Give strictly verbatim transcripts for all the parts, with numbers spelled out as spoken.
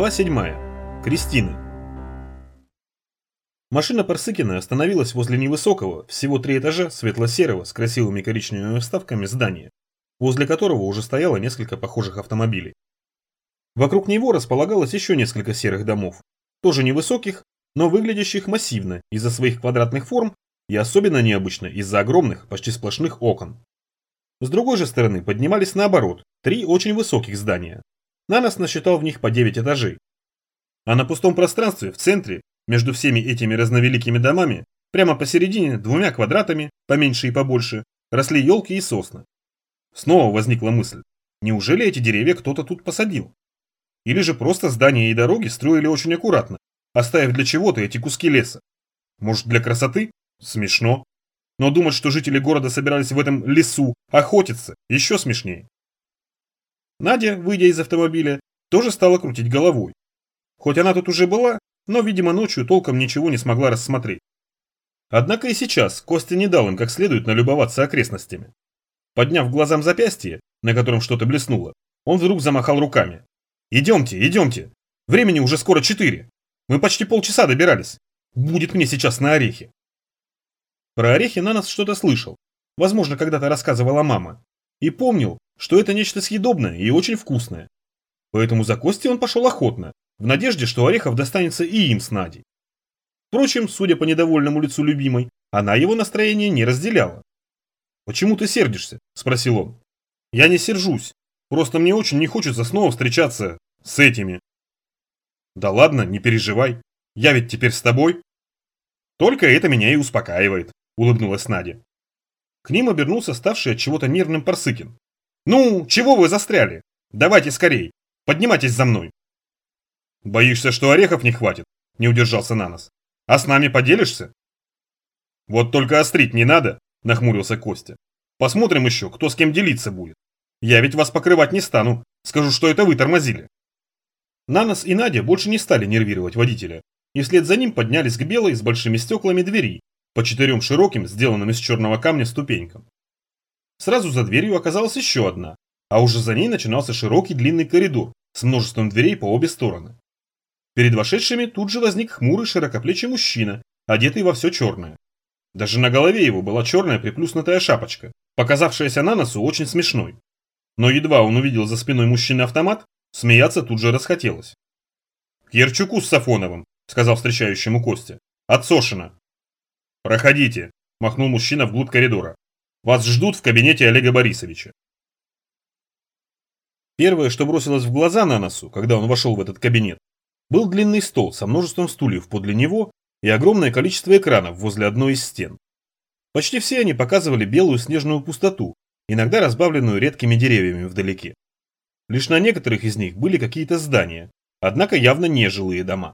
Глава седьмая. Кристина. Машина Парсыкина остановилась возле невысокого, всего три этажа, светло-серого, с красивыми коричневыми вставками здания, возле которого уже стояло несколько похожих автомобилей. Вокруг него располагалось еще несколько серых домов, тоже невысоких, но выглядящих массивно из-за своих квадратных форм и особенно необычно из-за огромных, почти сплошных окон. С другой же стороны поднимались наоборот, три очень высоких здания. Нанос насчитал в них по девять этажей. А на пустом пространстве, в центре, между всеми этими разновеликими домами, прямо посередине, двумя квадратами, поменьше и побольше, росли елки и сосны. Снова возникла мысль, неужели эти деревья кто-то тут посадил? Или же просто здания и дороги строили очень аккуратно, оставив для чего-то эти куски леса? Может, для красоты? Смешно. Но думать, что жители города собирались в этом лесу охотиться, еще смешнее. Надя, выйдя из автомобиля, тоже стала крутить головой. Хоть она тут уже была, но, видимо, ночью толком ничего не смогла рассмотреть. Однако и сейчас Костя не дал им как следует налюбоваться окрестностями. Подняв глазам запястье, на котором что-то блеснуло, он вдруг замахал руками. «Идемте, идемте! Времени уже скоро четыре. Мы почти полчаса добирались. Будет мне сейчас на орехи». Про орехи Нанос что-то слышал. Возможно, когда-то рассказывала мама. И помнил, что это нечто съедобное и очень вкусное. Поэтому за Костей он пошел охотно, в надежде, что орехов достанется и им с Надей. Впрочем, судя по недовольному лицу любимой, она его настроение не разделяла. «Почему ты сердишься?» – спросил он. «Я не сержусь. Просто мне очень не хочется снова встречаться с этими». «Да ладно, не переживай. Я ведь теперь с тобой». «Только это меня и успокаивает», – улыбнулась Надя. К ним обернулся ставший от чего-то нервным Парсыкин. «Ну, чего вы застряли? Давайте скорей. Поднимайтесь за мной». «Боишься, что орехов не хватит?» – не удержался Нанос. «А с нами поделишься?» «Вот только острить не надо», – нахмурился Костя. «Посмотрим еще, кто с кем делиться будет. Я ведь вас покрывать не стану. Скажу, что это вы тормозили». Нанос и Надя больше не стали нервировать водителя, и вслед за ним поднялись к белой с большими стеклами двери, по четырем широким, сделанным из черного камня ступенькам. Сразу за дверью оказалась еще одна, а уже за ней начинался широкий длинный коридор с множеством дверей по обе стороны. Перед вошедшими тут же возник хмурый широкоплечий мужчина, одетый во все черное. Даже на голове его была черная приплюснутая шапочка, показавшаяся Наносу очень смешной. Но едва он увидел за спиной мужчины автомат, смеяться тут же расхотелось. «К Ярчуку с Сафоновым», — сказал встречающему Костя. «От Сошина». «Проходите», – махнул мужчина вглубь коридора. «Вас ждут в кабинете Олега Борисовича». Первое, что бросилось в глаза Наносу, когда он вошел в этот кабинет, был длинный стол со множеством стульев подле него и огромное количество экранов возле одной из стен. Почти все они показывали белую снежную пустоту, иногда разбавленную редкими деревьями вдалеке. Лишь на некоторых из них были какие-то здания, однако явно не жилые дома.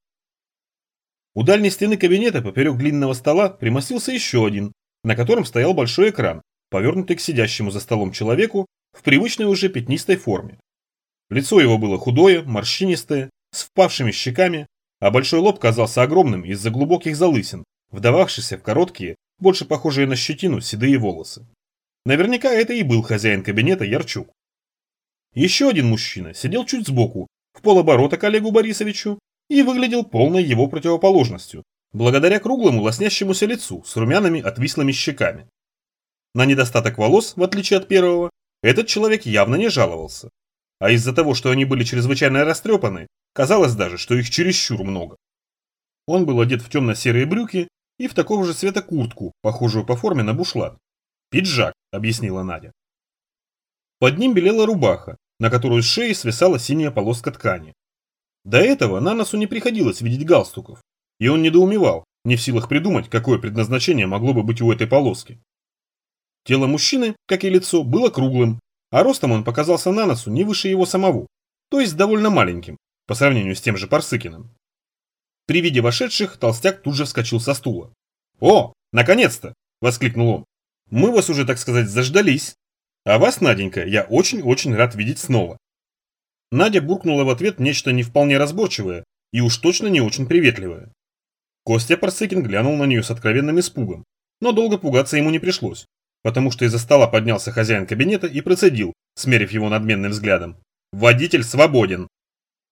У дальней стены кабинета поперек длинного стола примостился еще один, на котором стоял большой экран, повернутый к сидящему за столом человеку в привычной уже пятнистой форме. Лицо его было худое, морщинистое, с впавшими щеками, а большой лоб казался огромным из-за глубоких залысин, вдававшихся в короткие, больше похожие на щетину, седые волосы. Наверняка это и был хозяин кабинета Ярчук. Еще один мужчина сидел чуть сбоку, в полоборота к Олегу Борисовичу, и выглядел полной его противоположностью, благодаря круглому лоснящемуся лицу с румяными отвислыми щеками. На недостаток волос, в отличие от первого, этот человек явно не жаловался. А из-за того, что они были чрезвычайно растрепаны, казалось даже, что их чересчур много. Он был одет в темно-серые брюки и в такого же цвета куртку, похожую по форме на бушлат. «Пиджак», — объяснила Надя. Под ним белела рубаха, на которую с шеи свисала синяя полоска ткани. До этого Наносу не приходилось видеть галстуков, и он недоумевал, не в силах придумать, какое предназначение могло бы быть у этой полоски. Тело мужчины, как и лицо, было круглым, а ростом он показался Наносу не выше его самого, то есть довольно маленьким, по сравнению с тем же Парсыкиным. При виде вошедших толстяк тут же вскочил со стула. «О, наконец-то!» – воскликнул он. «Мы вас уже, так сказать, заждались. А вас, Наденька, я очень-очень рад видеть снова». Надя буркнула в ответ нечто не вполне разборчивое и уж точно не очень приветливое. Костя Парсыкин глянул на нее с откровенным испугом, но долго пугаться ему не пришлось, потому что из-за стола поднялся хозяин кабинета и процедил, смерив его надменным взглядом: «Водитель свободен!»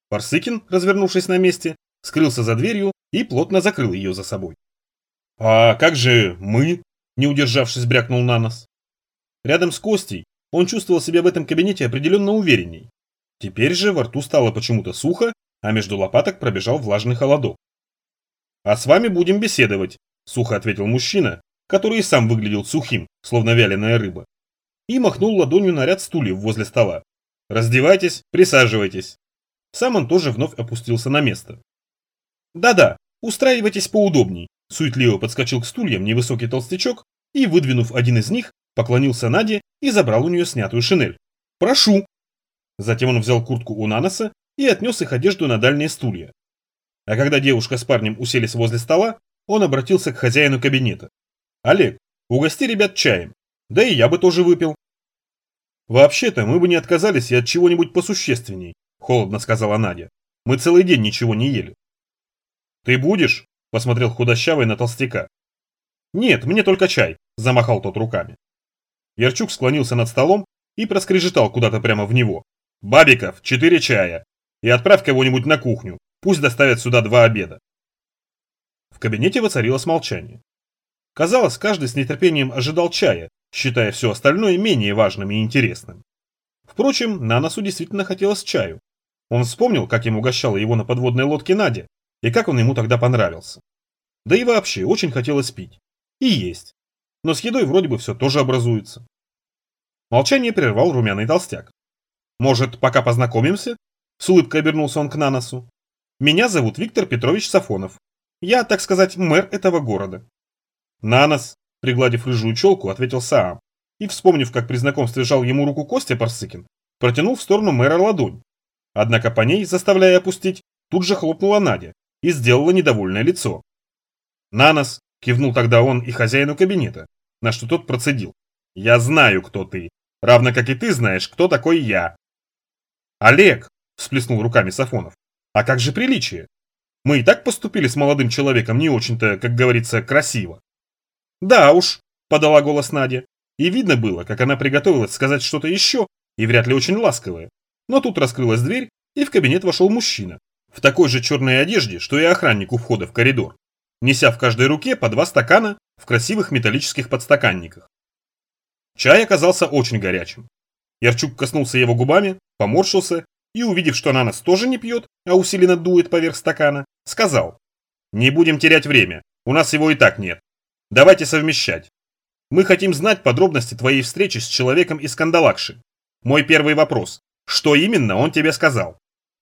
Парсыкин, развернувшись на месте, скрылся за дверью и плотно закрыл ее за собой. «А как же мы?» – не удержавшись, брякнул на нос. Рядом с Костей он чувствовал себя в этом кабинете определенно уверенней. Теперь же во рту стало почему-то сухо, а между лопаток пробежал влажный холодок. «А с вами будем беседовать», – сухо ответил мужчина, который и сам выглядел сухим, словно вяленая рыба, и махнул ладонью на ряд стульев возле стола. «Раздевайтесь, присаживайтесь». Сам он тоже вновь опустился на место. «Да-да, устраивайтесь поудобней», – суетливо подскочил к стульям невысокий толстячок и, выдвинув один из них, поклонился Наде и забрал у нее снятую шинель. «Прошу». Затем он взял куртку у Наноса и отнес их одежду на дальние стулья. А когда девушка с парнем уселись возле стола, он обратился к хозяину кабинета. «Олег, угости ребят чаем. Да и я бы тоже выпил». «Вообще-то мы бы не отказались и от чего-нибудь посущественней», – холодно сказала Надя. «Мы целый день ничего не ели». «Ты будешь?» – посмотрел худощавый на толстяка. «Нет, мне только чай», – замахал тот руками. Ярчук склонился над столом и проскрежетал куда-то прямо в него. «Бабиков, четыре чая. И отправь кого-нибудь на кухню. Пусть доставят сюда два обеда». В кабинете воцарилось молчание. Казалось, каждый с нетерпением ожидал чая, считая все остальное менее важным и интересным. Впрочем, Наносу действительно хотелось чаю. Он вспомнил, как им угощала его на подводной лодке Надя, и как он ему тогда понравился. Да и вообще, очень хотелось пить. И есть. Но с едой вроде бы все тоже образуется. Молчание прервал румяный толстяк. «Может, пока познакомимся?» С улыбкой обернулся он к Наносу. «Меня зовут Виктор Петрович Сафонов. Я, так сказать, мэр этого города». «Нанос», пригладив рыжую челку, ответил Саам. И, вспомнив, как при знакомстве жал ему руку Костя Парсыкин, протянул в сторону мэра ладонь. Однако по ней, заставляя опустить, тут же хлопнула Надя и сделала недовольное лицо. «Нанос», кивнул тогда он и хозяину кабинета, на что тот процедил. «Я знаю, кто ты, равно как и ты знаешь, кто такой я». «Олег», всплеснул руками Сафонов, «а как же приличие? Мы и так поступили с молодым человеком не очень-то, как говорится, красиво». «Да уж», подала голос Надя, и видно было, как она приготовилась сказать что-то еще, и вряд ли очень ласковое. Но тут раскрылась дверь, и в кабинет вошел мужчина, в такой же черной одежде, что и охранник у входа в коридор, неся в каждой руке по два стакана в красивых металлических подстаканниках. Чай оказался очень горячим. Ярчук коснулся его губами, поморщился и, увидев, что Нанос тоже не пьет, а усиленно дует поверх стакана, сказал: «Не будем терять время, у нас его и так нет. Давайте совмещать. Мы хотим знать подробности твоей встречи с человеком из Кандалакши. Мой первый вопрос. Что именно он тебе сказал?»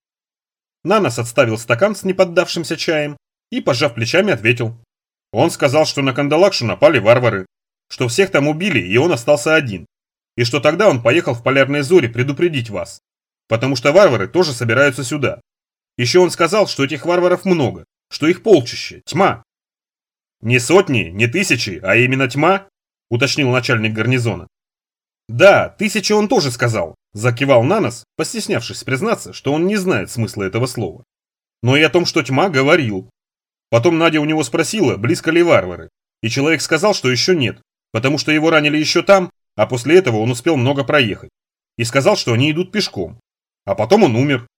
Нанос отставил стакан с неподдавшимся чаем и, пожав плечами, ответил. Он сказал, что на Кандалакшу напали варвары, что всех там убили, и он остался один, и что тогда он поехал в Полярные Зори предупредить вас, потому что варвары тоже собираются сюда. Еще он сказал, что этих варваров много, что их полчище, тьма. «Не сотни, не тысячи, а именно тьма?» – уточнил начальник гарнизона. «Да, тысячи он тоже сказал», – закивал Нанос, постеснявшись признаться, что он не знает смысла этого слова. «Но и о том, что тьма, говорил. Потом Надя у него спросила, близко ли варвары, и человек сказал, что еще нет, потому что его ранили еще там, а после этого он успел много проехать, и сказал, что они идут пешком. А потом он умер».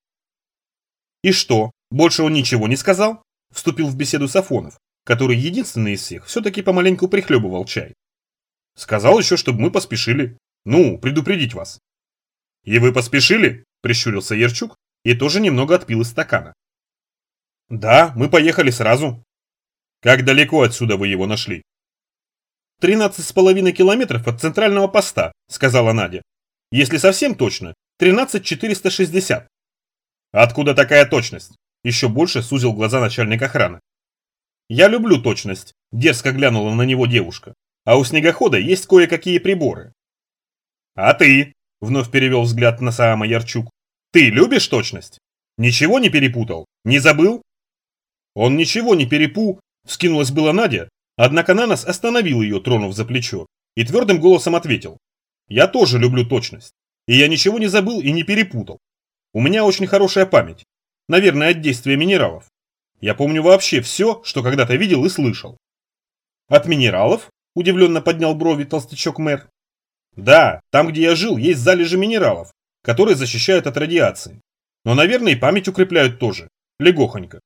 «И что, больше он ничего не сказал?» – вступил в беседу Сафонов, который единственный из всех все-таки помаленьку прихлебывал чай. «Сказал еще, чтобы мы поспешили. Ну, предупредить вас». «И вы поспешили?» – прищурился Ярчук и тоже немного отпил из стакана. «Да, мы поехали сразу». «Как далеко отсюда вы его нашли?» «Тринадцать с половиной километров от центрального поста», – сказала Надя. «Если совсем точно, тринадцать четыреста шестьдесят». «Откуда такая точность?» – еще больше сузил глаза начальник охраны. «Я люблю точность», – дерзко глянула на него девушка. «А у снегохода есть кое-какие приборы». «А ты?» – вновь перевел взгляд на Саама Ярчук. «Ты любишь точность? Ничего не перепутал? Не забыл?» «Он ничего не перепу», – вскинулась была Надя, однако Нанос остановил ее, тронув за плечо, и твердым голосом ответил. «Я тоже люблю точность, и я ничего не забыл и не перепутал. У меня очень хорошая память, наверное, от действия минералов. Я помню вообще все, что когда-то видел и слышал». «От минералов?» – удивленно поднял брови толстячок-мэр. «Да, там, где я жил, есть залежи минералов, которые защищают от радиации. Но, наверное, и память укрепляют тоже. Легохонько.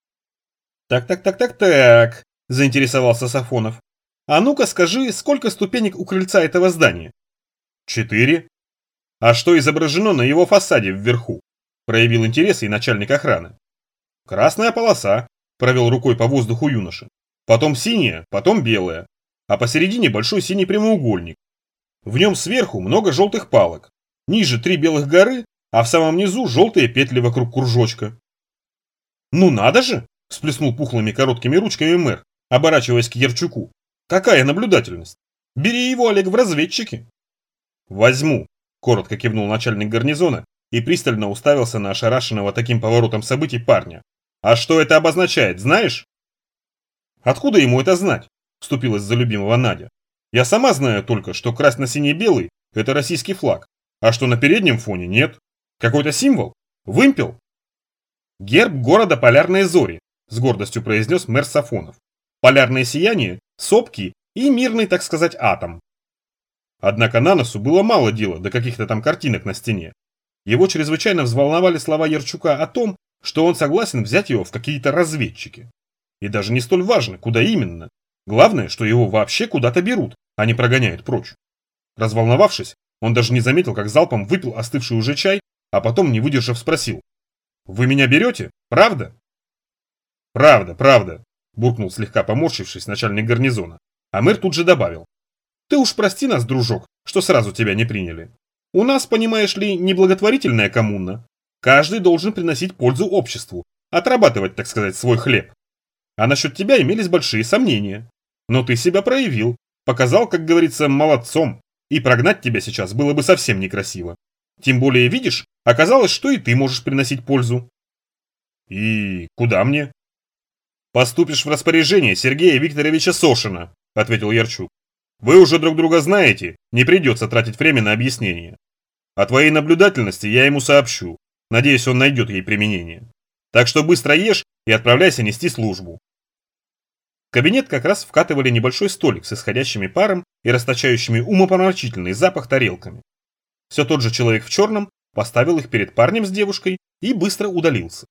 Так-так-так-так-так, заинтересовался Сафонов. А ну-ка скажи, сколько ступенек у крыльца этого здания? Четыре. А что изображено на его фасаде вверху? Проявил интерес и начальник охраны. Красная полоса, провел рукой по воздуху юноша. Потом синяя, потом белая. А посередине большой синий прямоугольник. В нем сверху много желтых палок. Ниже три белых горы, а в самом низу желтые петли вокруг кружочка. Ну надо же! Всплеснул пухлыми короткими ручками мэр, оборачиваясь к Ярчуку. Какая наблюдательность! Бери его, Олег, в разведчики. Возьму, коротко кивнул начальник гарнизона и пристально уставился на ошарашенного таким поворотом событий парня. А что это обозначает, знаешь? Откуда ему это знать? Вступилась за любимого Надя. Я сама знаю только, что красно-синий-белый – это российский флаг, а что на переднем фоне нет. Какой-то символ? Вымпел? Герб города Полярные Зори, с гордостью произнес мэр Сафонов. Полярное сияние, сопки и мирный, так сказать, атом. Однако Наносу было мало дела до каких-то там картинок на стене. Его чрезвычайно взволновали слова Ярчука о том, что он согласен взять его в какие-то разведчики. И даже не столь важно, куда именно. Главное, что его вообще куда-то берут, а не прогоняют прочь. Разволновавшись, он даже не заметил, как залпом выпил остывший уже чай, а потом, не выдержав, спросил. «Вы меня берете? Правда?» «Правда, правда», буркнул слегка поморщившись начальник гарнизона. А мэр тут же добавил. «Ты уж прости нас, дружок, что сразу тебя не приняли. У нас, понимаешь ли, не благотворительная коммуна. Каждый должен приносить пользу обществу, отрабатывать, так сказать, свой хлеб. А насчет тебя имелись большие сомнения. Но ты себя проявил, показал, как говорится, молодцом, и прогнать тебя сейчас было бы совсем некрасиво. Тем более, видишь, оказалось, что и ты можешь приносить пользу». «И куда мне?» «Поступишь в распоряжение Сергея Викторовича Сошина», — ответил Ярчук. «Вы уже друг друга знаете, не придется тратить время на объяснение. О твоей наблюдательности я ему сообщу, надеюсь, он найдет ей применение. Так что быстро ешь и отправляйся нести службу». В кабинет как раз вкатывали небольшой столик с исходящими паром и расточающими умопомрачительный запах тарелками. Все тот же человек в черном поставил их перед парнем с девушкой и быстро удалился.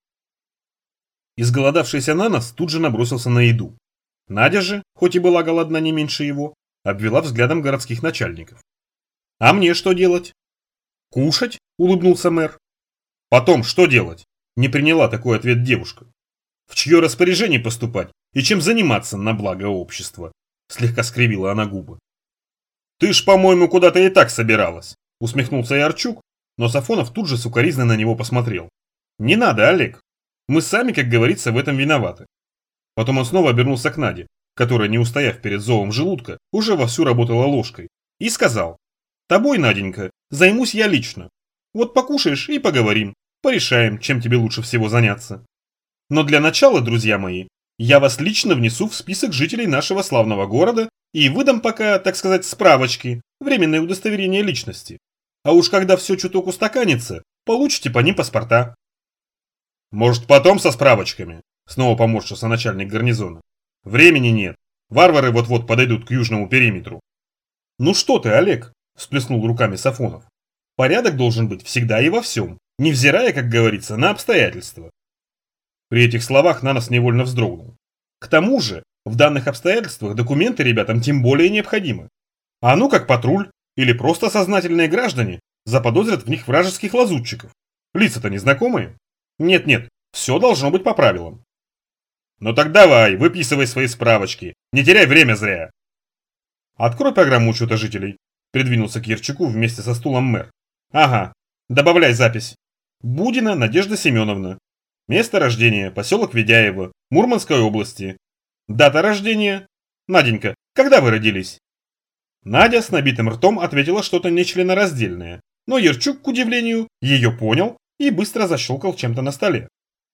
Изголодавшийся Нанос тут же набросился на еду. Надя же, хоть и была голодна не меньше его, обвела взглядом городских начальников. «А мне что делать?» «Кушать?» – улыбнулся мэр. «Потом что делать?» – не приняла такой ответ девушка. «В чье распоряжение поступать и чем заниматься на благо общества?» – слегка скривила она губы. «Ты ж, по-моему, куда-то и так собиралась», – усмехнулся Ярчук, но Сафонов тут же сукоризно на него посмотрел. «Не надо, Олег. Мы сами, как говорится, в этом виноваты». Потом он снова обернулся к Наде, которая, не устояв перед зовом желудка, уже вовсю работала ложкой, и сказал: «Тобой, Наденька, займусь я лично. Вот покушаешь и поговорим, порешаем, чем тебе лучше всего заняться. Но для начала, друзья мои, я вас лично внесу в список жителей нашего славного города и выдам пока, так сказать, справочки, временное удостоверение личности. А уж когда все чуток устаканится, получите по ним паспорта». «Может, потом со справочками?» – снова поморщился начальник гарнизона. «Времени нет. Варвары вот-вот подойдут к южному периметру». «Ну что ты, Олег?» – всплеснул руками Сафонов. «Порядок должен быть всегда и во всем, невзирая, как говорится, на обстоятельства». При этих словах Нанос невольно вздрогнул. К тому же, в данных обстоятельствах документы ребятам тем более необходимы. А ну как патруль или просто сознательные граждане заподозрят в них вражеских лазутчиков. Лица-то незнакомые. Нет-нет, все должно быть по правилам. «Ну так давай, выписывай свои справочки, не теряй время зря». «Открой программу учета жителей», – придвинулся к Ярчуку вместе со стулом мэр. «Ага, добавляй запись. Будина Надежда Семеновна. Место рождения – поселок Ведяево, Мурманской области. Дата рождения? Наденька, когда вы родились?» Надя с набитым ртом ответила что-то нечленораздельное, но Ярчук, к удивлению, ее понял и быстро защелкал чем-то на столе.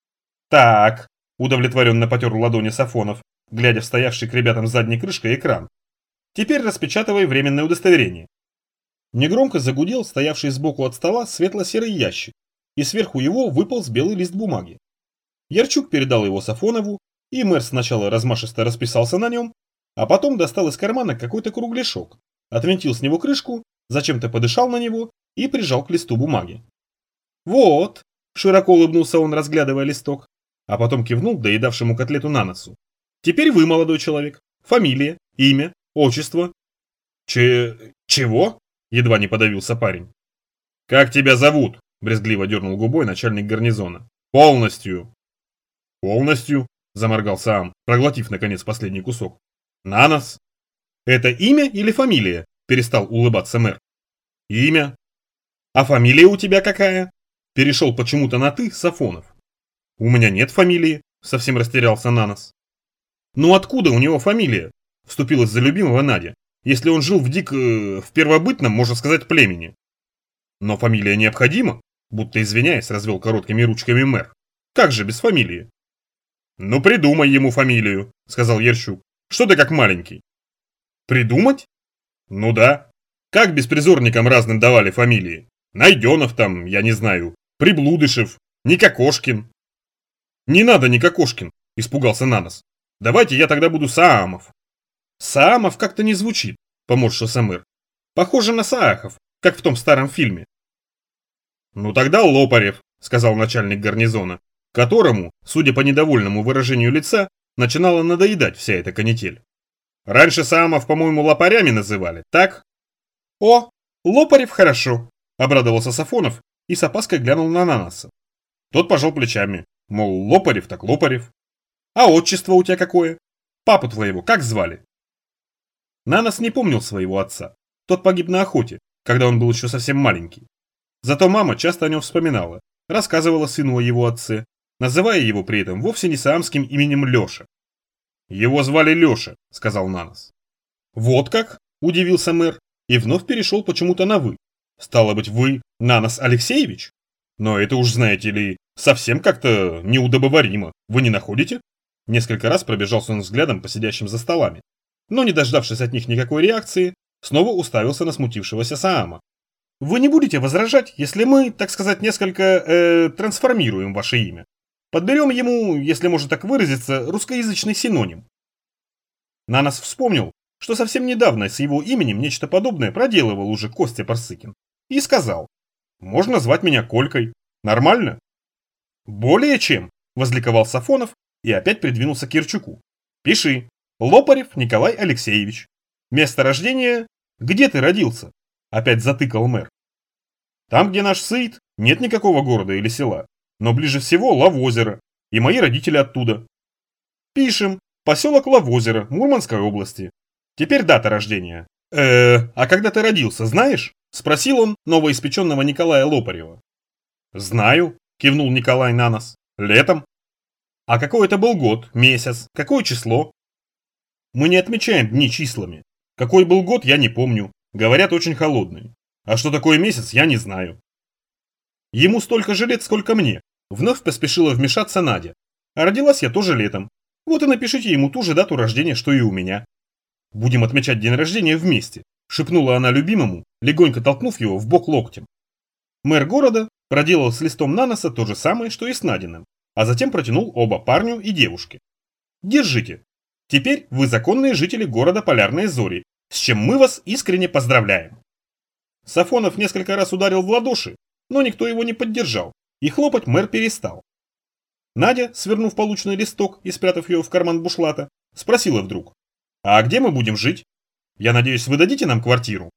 «Так», – удовлетворенно потер ладони Сафонов, глядя в стоявший к ребятам задней крышкой экран. «Теперь распечатывай временное удостоверение». Негромко загудел стоявший сбоку от стола светло-серый ящик, и сверху его выполз белый лист бумаги. Ярчук передал его Сафонову, и мэр сначала размашисто расписался на нем, а потом достал из кармана какой-то кругляшок, отвинтил с него крышку, зачем-то подышал на него и прижал к листу бумаги. «Вот», Широко улыбнулся он, разглядывая листок, а потом кивнул доедавшему котлету на носу. Теперь вы, молодой человек. Фамилия, имя, отчество. Че... чего? Едва не подавился парень. Как тебя зовут? Брезгливо дернул губой начальник гарнизона. Полностью. Полностью? Заморгал Саам, проглотив наконец последний кусок. Нанос. Это имя или фамилия? Перестал улыбаться мэр. Имя. А фамилия у тебя какая? Перешел почему-то на «ты» Сафонов. У меня нет фамилии, совсем растерялся Нанос. Ну откуда у него фамилия? Вступилась за любимого Надя, если он жил в дик... Э, в первобытном, можно сказать, племени. Но фамилия необходима, будто извиняясь, развел короткими ручками мэр. Как же без фамилии? Ну придумай ему фамилию, сказал Ерчук. Что ты как маленький? Придумать? Ну да. Как беспризорникам разным давали фамилии? Найденов там, я не знаю, Приблудышев, Никокошкин. Не надо Никокошкин, испугался Нанос. Давайте я тогда буду Саамов. Саамов как-то не звучит, поморщился мэр. Похоже на Саахов, как в том старом фильме. Ну тогда Лопарев, сказал начальник гарнизона, которому, судя по недовольному выражению лица, начинала надоедать вся эта канитель. Раньше Саамов, по-моему, лопарями называли, так? О, Лопарев хорошо, обрадовался Сафонов и с опаской глянул на Наноса. Тот пожал плечами, мол, Лопарев так Лопарев. А отчество у тебя какое? Папу твоего как звали? Нанос не помнил своего отца. Тот погиб на охоте, когда он был еще совсем маленький. Зато мама часто о нем вспоминала, рассказывала сыну о его отце, называя его при этом вовсе не саамским именем Леша. «Его звали Леша», — сказал Нанос. «Вот как?» — удивился мэр и вновь перешел почему-то на «вы». «Стало быть, вы Нанос Алексеевич? Но это уж, знаете ли, совсем как-то неудобоваримо, вы не находите?» Несколько раз пробежался он взглядом по сидящим за столами, но, не дождавшись от них никакой реакции, снова уставился на смутившегося Саама. «Вы не будете возражать, если мы, так сказать, несколько э, трансформируем ваше имя? Подберем ему, если можно так выразиться, русскоязычный синоним». Нанос вспомнил, что совсем недавно с его именем нечто подобное проделывал уже Костя Парсыкин, и сказал: «Можно звать меня Колькой. Нормально?» «Более чем», — возликовал Сафонов и опять придвинулся к Ерчуку. «Пиши. Лопарев Николай Алексеевич. Место рождения... Где ты родился?» Опять затыкал мэр. «Там, где наш Сыит, нет никакого города или села, но ближе всего Лавозеро, и мои родители оттуда». «Пишем. Поселок Лавозеро, Мурманской области. Теперь дата рождения. э а когда ты родился, знаешь?» Спросил он новоиспеченного Николая Лопарева. «Знаю», кивнул Николай Нанос. «Летом». «А какой это был год, месяц, какое число?» «Мы не отмечаем дни числами. Какой был год, я не помню. Говорят, очень холодный. А что такое месяц, я не знаю». «Ему столько же лет, сколько мне», вновь поспешила вмешаться Надя. «А родилась я тоже летом. Вот и напишите ему ту же дату рождения, что и у меня». «Будем отмечать день рождения вместе», шепнула она любимому, легонько толкнув его в бок локтем. Мэр города проделал с листом Наноса то же самое, что и с Надиным, а затем протянул оба парню и девушке. «Держите. Теперь вы законные жители города Полярные Зори, с чем мы вас искренне поздравляем». Сафонов несколько раз ударил в ладоши, но никто его не поддержал, и хлопать мэр перестал. Надя, свернув полученный листок и спрятав ее в карман бушлата, спросила вдруг: «А где мы будем жить? Я надеюсь, вы дадите нам квартиру?»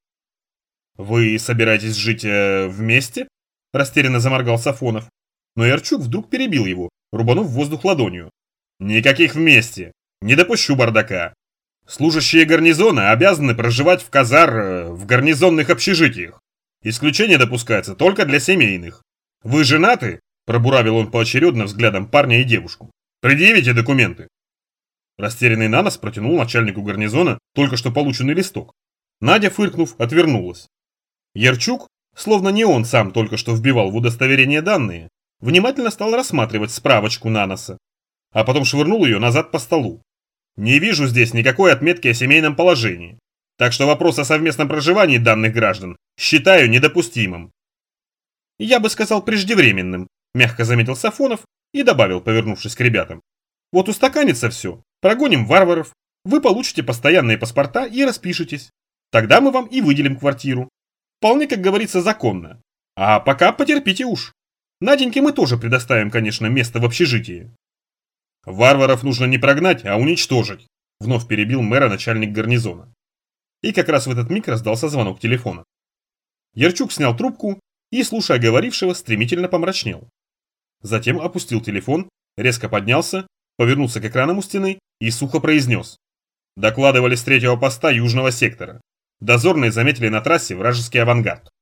«Вы собираетесь жить э, вместе?» – растерянно заморгал Сафонов. Но Ярчук вдруг перебил его, рубанув воздух ладонью. «Никаких вместе! Не допущу бардака! Служащие гарнизона обязаны проживать в казар... э, в гарнизонных общежитиях. Исключение допускается только для семейных. Вы женаты?» – пробуравил он поочередно взглядом парня и девушку. «Предъявите документы!» Растерянный Нанос протянул начальнику гарнизона только что полученный листок. Надя, фыркнув, отвернулась. Ярчук, словно не он сам только что вбивал в удостоверение данные, внимательно стал рассматривать справочку Наноса, а потом швырнул ее назад по столу. «Не вижу здесь никакой отметки о семейном положении, так что вопрос о совместном проживании данных граждан считаю недопустимым». «Я бы сказал преждевременным», – мягко заметил Сафонов и добавил, повернувшись к ребятам. «Вот устаканится все. Прогоним варваров, вы получите постоянные паспорта и распишитесь. Тогда мы вам и выделим квартиру. Вполне, как говорится, законно. А пока потерпите уж». Наденьке мы тоже предоставим, конечно, место в общежитии. Варваров нужно не прогнать, а уничтожить, вновь перебил мэра начальник гарнизона. И как раз в этот миг раздался звонок телефона. Ярчук снял трубку и, слушая говорившего, стремительно помрачнел. Затем опустил телефон, резко поднялся, повернулся к экранам у стены и сухо произнес. Докладывали с третьего поста южного сектора. Дозорные заметили на трассе вражеский авангард.